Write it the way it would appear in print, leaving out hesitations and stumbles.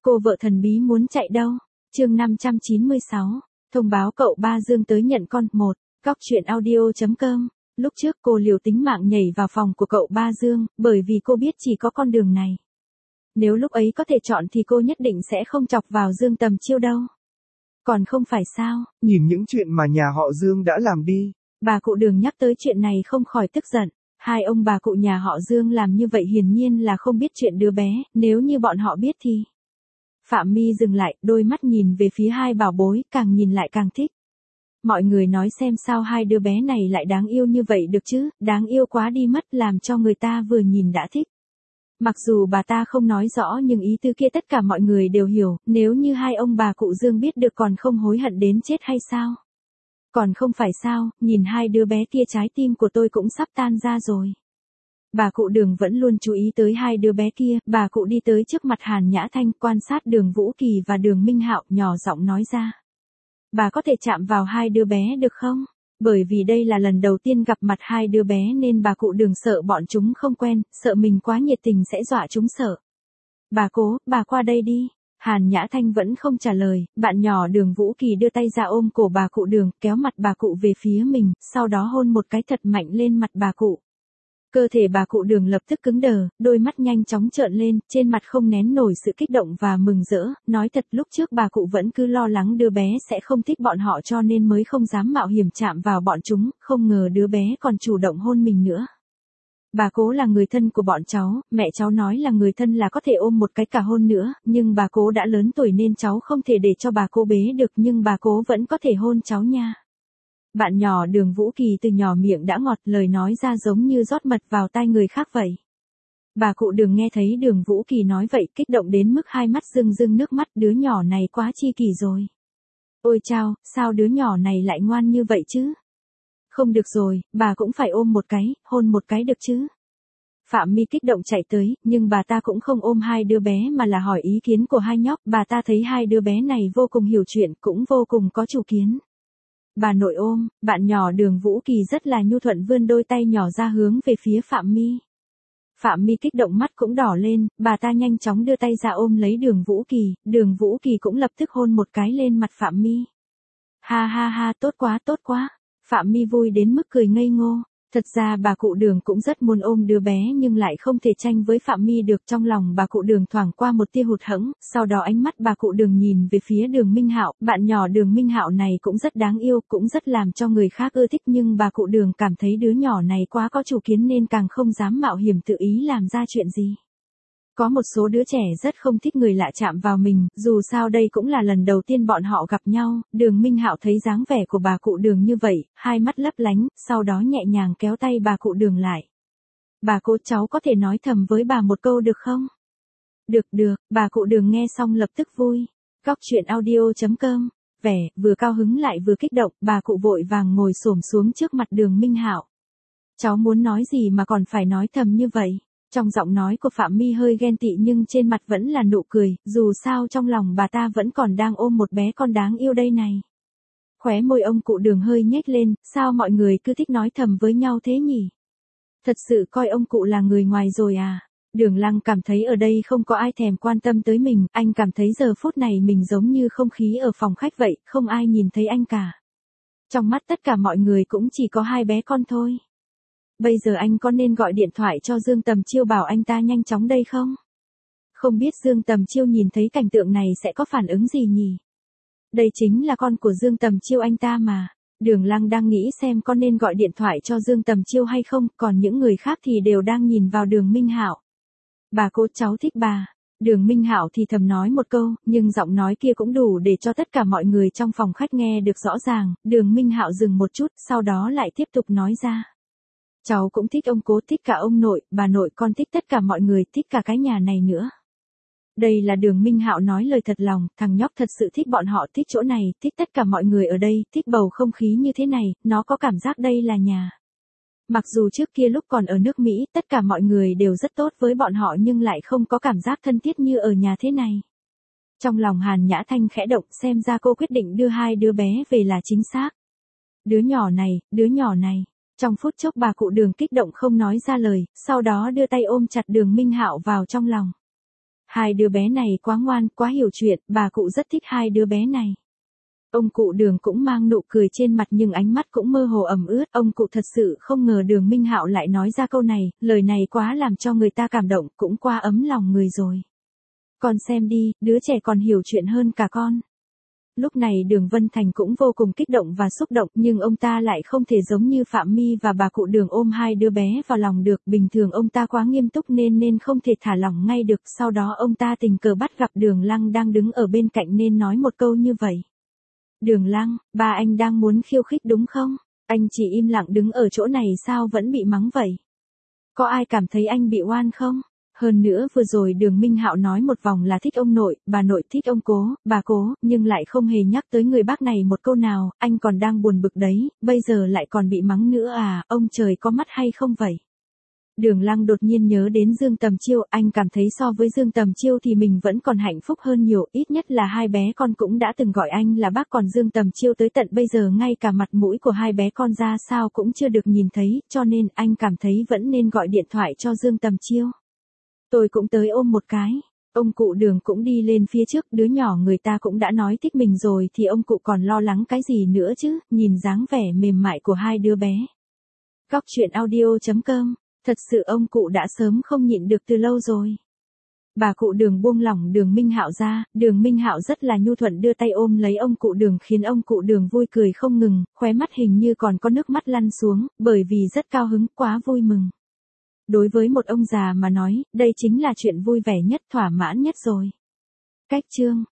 Cô vợ thần bí muốn chạy đâu? Chương 596. Thông báo cậu ba Dương tới nhận con. 1. Góc truyện audio.com. Lúc trước cô liều tính mạng nhảy vào phòng của cậu ba Dương, bởi vì cô biết chỉ có con đường này. Nếu lúc ấy có thể chọn thì cô nhất định sẽ không chọc vào Dương Tầm Chiêu đâu. Còn không phải sao? Nhìn những chuyện mà nhà họ Dương đã làm đi. Bà cụ Đường nhắc tới chuyện này không khỏi tức giận. Hai ông bà cụ nhà họ Dương làm như vậy hiển nhiên là không biết chuyện đứa bé, nếu như bọn họ biết thì... Phạm My dừng lại, đôi mắt nhìn về phía hai bảo bối, càng nhìn lại càng thích. Mọi người nói xem sao hai đứa bé này lại đáng yêu như vậy được chứ, đáng yêu quá đi mất, làm cho người ta vừa nhìn đã thích. Mặc dù bà ta không nói rõ nhưng ý tứ kia tất cả mọi người đều hiểu, nếu như hai ông bà cụ Dương biết được còn không hối hận đến chết hay sao? Còn không phải sao, nhìn hai đứa bé kia trái tim của tôi cũng sắp tan ra rồi. Bà cụ Đường vẫn luôn chú ý tới hai đứa bé kia, bà cụ đi tới trước mặt Hàn Nhã Thanh, quan sát Đường Vũ Kỳ và Đường Minh Hạo, nhỏ giọng nói ra. Bà có thể chạm vào hai đứa bé được không? Bởi vì đây là lần đầu tiên gặp mặt hai đứa bé nên bà cụ Đường sợ bọn chúng không quen, sợ mình quá nhiệt tình sẽ dọa chúng sợ. Bà qua đây đi. Hàn Nhã Thanh vẫn không trả lời, bạn nhỏ Đường Vũ Kỳ đưa tay ra ôm cổ bà cụ Đường, kéo mặt bà cụ về phía mình, sau đó hôn một cái thật mạnh lên mặt bà cụ. Cơ thể bà cụ Đường lập tức cứng đờ, đôi mắt nhanh chóng trợn lên, trên mặt không nén nổi sự kích động và mừng rỡ, nói thật lúc trước bà cụ vẫn cứ lo lắng đứa bé sẽ không thích bọn họ cho nên mới không dám mạo hiểm chạm vào bọn chúng, không ngờ đứa bé còn chủ động hôn mình nữa. Bà cố là người thân của bọn cháu, mẹ cháu nói là người thân là có thể ôm một cái cả hôn nữa, nhưng bà cố đã lớn tuổi nên cháu không thể để cho bà cô bế được nhưng bà cố vẫn có thể hôn cháu nha. Bạn nhỏ Đường Vũ Kỳ từ nhỏ miệng đã ngọt, lời nói ra giống như rót mật vào tai người khác vậy. Bà cụ Đường nghe thấy Đường Vũ Kỳ nói vậy kích động đến mức hai mắt rưng rưng nước mắt, đứa nhỏ này quá chi kỷ rồi. Ôi chao, sao đứa nhỏ này lại ngoan như vậy chứ? Không được rồi, bà cũng phải ôm một cái, hôn một cái được chứ? Phạm My kích động chạy tới, nhưng bà ta cũng không ôm hai đứa bé mà là hỏi ý kiến của hai nhóc, bà ta thấy hai đứa bé này vô cùng hiểu chuyện, cũng vô cùng có chủ kiến. Bà nội ôm, bạn nhỏ Đường Vũ Kỳ rất là nhu thuận vươn đôi tay nhỏ ra hướng về phía Phạm My. Phạm My kích động mắt cũng đỏ lên, bà ta nhanh chóng đưa tay ra ôm lấy Đường Vũ Kỳ cũng lập tức hôn một cái lên mặt Phạm My. Ha ha ha, tốt quá. Phạm My vui đến mức cười ngây ngô. Thật ra bà cụ Đường cũng rất muốn ôm đứa bé nhưng lại không thể tranh với Phạm My được, trong lòng bà cụ Đường thoảng qua một tia hụt hẫng, sau đó ánh mắt bà cụ Đường nhìn về phía Đường Minh Hạo, bạn nhỏ Đường Minh Hạo này cũng rất đáng yêu, cũng rất làm cho người khác ưa thích nhưng bà cụ Đường cảm thấy đứa nhỏ này quá có chủ kiến nên càng không dám mạo hiểm tự ý làm ra chuyện gì. Có một số đứa trẻ rất không thích người lạ chạm vào mình, dù sao đây cũng là lần đầu tiên bọn họ gặp nhau, Đường Minh Hạo thấy dáng vẻ của bà cụ Đường như vậy, hai mắt lấp lánh, sau đó nhẹ nhàng kéo tay bà cụ Đường lại. Bà cố, cháu có thể nói thầm với bà một câu được không? Được, bà cụ Đường nghe xong lập tức vui. Góc truyện audio.com. Vẻ, vừa cao hứng lại vừa kích động, bà cụ vội vàng ngồi xổm xuống trước mặt Đường Minh Hạo. Cháu muốn nói gì mà còn phải nói thầm như vậy? Trong giọng nói của Phạm My hơi ghen tị nhưng trên mặt vẫn là nụ cười, dù sao trong lòng bà ta vẫn còn đang ôm một bé con đáng yêu đây này. Khóe môi ông cụ Đường hơi nhếch lên, sao mọi người cứ thích nói thầm với nhau thế nhỉ? Thật sự coi ông cụ là người ngoài rồi à? Đường Lăng cảm thấy ở đây không có ai thèm quan tâm tới mình, anh cảm thấy giờ phút này mình giống như không khí ở phòng khách vậy, không ai nhìn thấy anh cả. Trong mắt tất cả mọi người cũng chỉ có hai bé con thôi. Bây giờ anh có nên gọi điện thoại cho Dương Tầm Chiêu bảo anh ta nhanh chóng đây không? Không biết Dương Tầm Chiêu nhìn thấy cảnh tượng này sẽ có phản ứng gì nhỉ? Đây chính là con của Dương Tầm Chiêu anh ta mà. Đường Lăng đang nghĩ xem có nên gọi điện thoại cho Dương Tầm Chiêu hay không, còn những người khác thì đều đang nhìn vào Đường Minh Hạo. Bà cố, cháu thích bà. Đường Minh Hạo thì thầm nói một câu, nhưng giọng nói kia cũng đủ để cho tất cả mọi người trong phòng khách nghe được rõ ràng. Đường Minh Hạo dừng một chút, sau đó lại tiếp tục nói ra. Cháu cũng thích ông cố, thích cả ông nội, bà nội, con thích tất cả mọi người, thích cả cái nhà này nữa. Đây là Đường Minh Hạo nói lời thật lòng, thằng nhóc thật sự thích bọn họ, thích chỗ này, thích tất cả mọi người ở đây, thích bầu không khí như thế này, nó có cảm giác đây là nhà. Mặc dù trước kia lúc còn ở nước Mỹ, tất cả mọi người đều rất tốt với bọn họ nhưng lại không có cảm giác thân thiết như ở nhà thế này. Trong lòng Hàn Nhã Thanh khẽ động, xem ra cô quyết định đưa hai đứa bé về là chính xác. Đứa nhỏ này. Trong phút chốc bà cụ Đường kích động không nói ra lời, sau đó đưa tay ôm chặt Đường Minh Hạo vào trong lòng. Hai đứa bé này quá ngoan, quá hiểu chuyện, bà cụ rất thích hai đứa bé này. Ông cụ Đường cũng mang nụ cười trên mặt nhưng ánh mắt cũng mơ hồ ẩm ướt. Ông cụ thật sự không ngờ Đường Minh Hạo lại nói ra câu này, lời này quá làm cho người ta cảm động, cũng quá ấm lòng người rồi. Con xem đi, đứa trẻ còn hiểu chuyện hơn cả con. Lúc này Đường Vân Thành cũng vô cùng kích động và xúc động, nhưng ông ta lại không thể giống như Phạm My và bà cụ Đường ôm hai đứa bé vào lòng được. Bình thường ông ta quá nghiêm túc nên không thể thả lỏng ngay được. Sau đó ông ta tình cờ bắt gặp Đường Lăng đang đứng ở bên cạnh nên nói một câu như vậy. Đường Lăng, ba anh đang muốn khiêu khích đúng không? Anh chỉ im lặng đứng ở chỗ này sao vẫn bị mắng vậy? Có ai cảm thấy anh bị oan không? Hơn nữa vừa rồi Đường Minh Hạo nói một vòng là thích ông nội, bà nội thích ông cố, bà cố, nhưng lại không hề nhắc tới người bác này một câu nào, anh còn đang buồn bực đấy, bây giờ lại còn bị mắng nữa à, ông trời có mắt hay không vậy? Đường Lăng đột nhiên nhớ đến Dương Tầm Chiêu, anh cảm thấy so với Dương Tầm Chiêu thì mình vẫn còn hạnh phúc hơn nhiều, ít nhất là hai bé con cũng đã từng gọi anh là bác, còn Dương Tầm Chiêu tới tận bây giờ ngay cả mặt mũi của hai bé con ra sao cũng chưa được nhìn thấy, cho nên anh cảm thấy vẫn nên gọi điện thoại cho Dương Tầm Chiêu. Tôi cũng tới ôm một cái. Ông cụ Đường cũng đi lên phía trước, đứa nhỏ người ta cũng đã nói thích mình rồi thì ông cụ còn lo lắng cái gì nữa chứ, nhìn dáng vẻ mềm mại của hai đứa bé. Góc truyện audio.com. Thật sự ông cụ đã sớm không nhịn được từ lâu rồi. Bà cụ Đường buông lỏng Đường Minh Hạo ra, Đường Minh Hạo rất là nhu thuận đưa tay ôm lấy ông cụ Đường khiến ông cụ Đường vui cười không ngừng, khóe mắt hình như còn có nước mắt lăn xuống, bởi vì rất cao hứng, quá vui mừng. Đối với một ông già mà nói, đây chính là chuyện vui vẻ nhất, thỏa mãn nhất rồi. Cách chương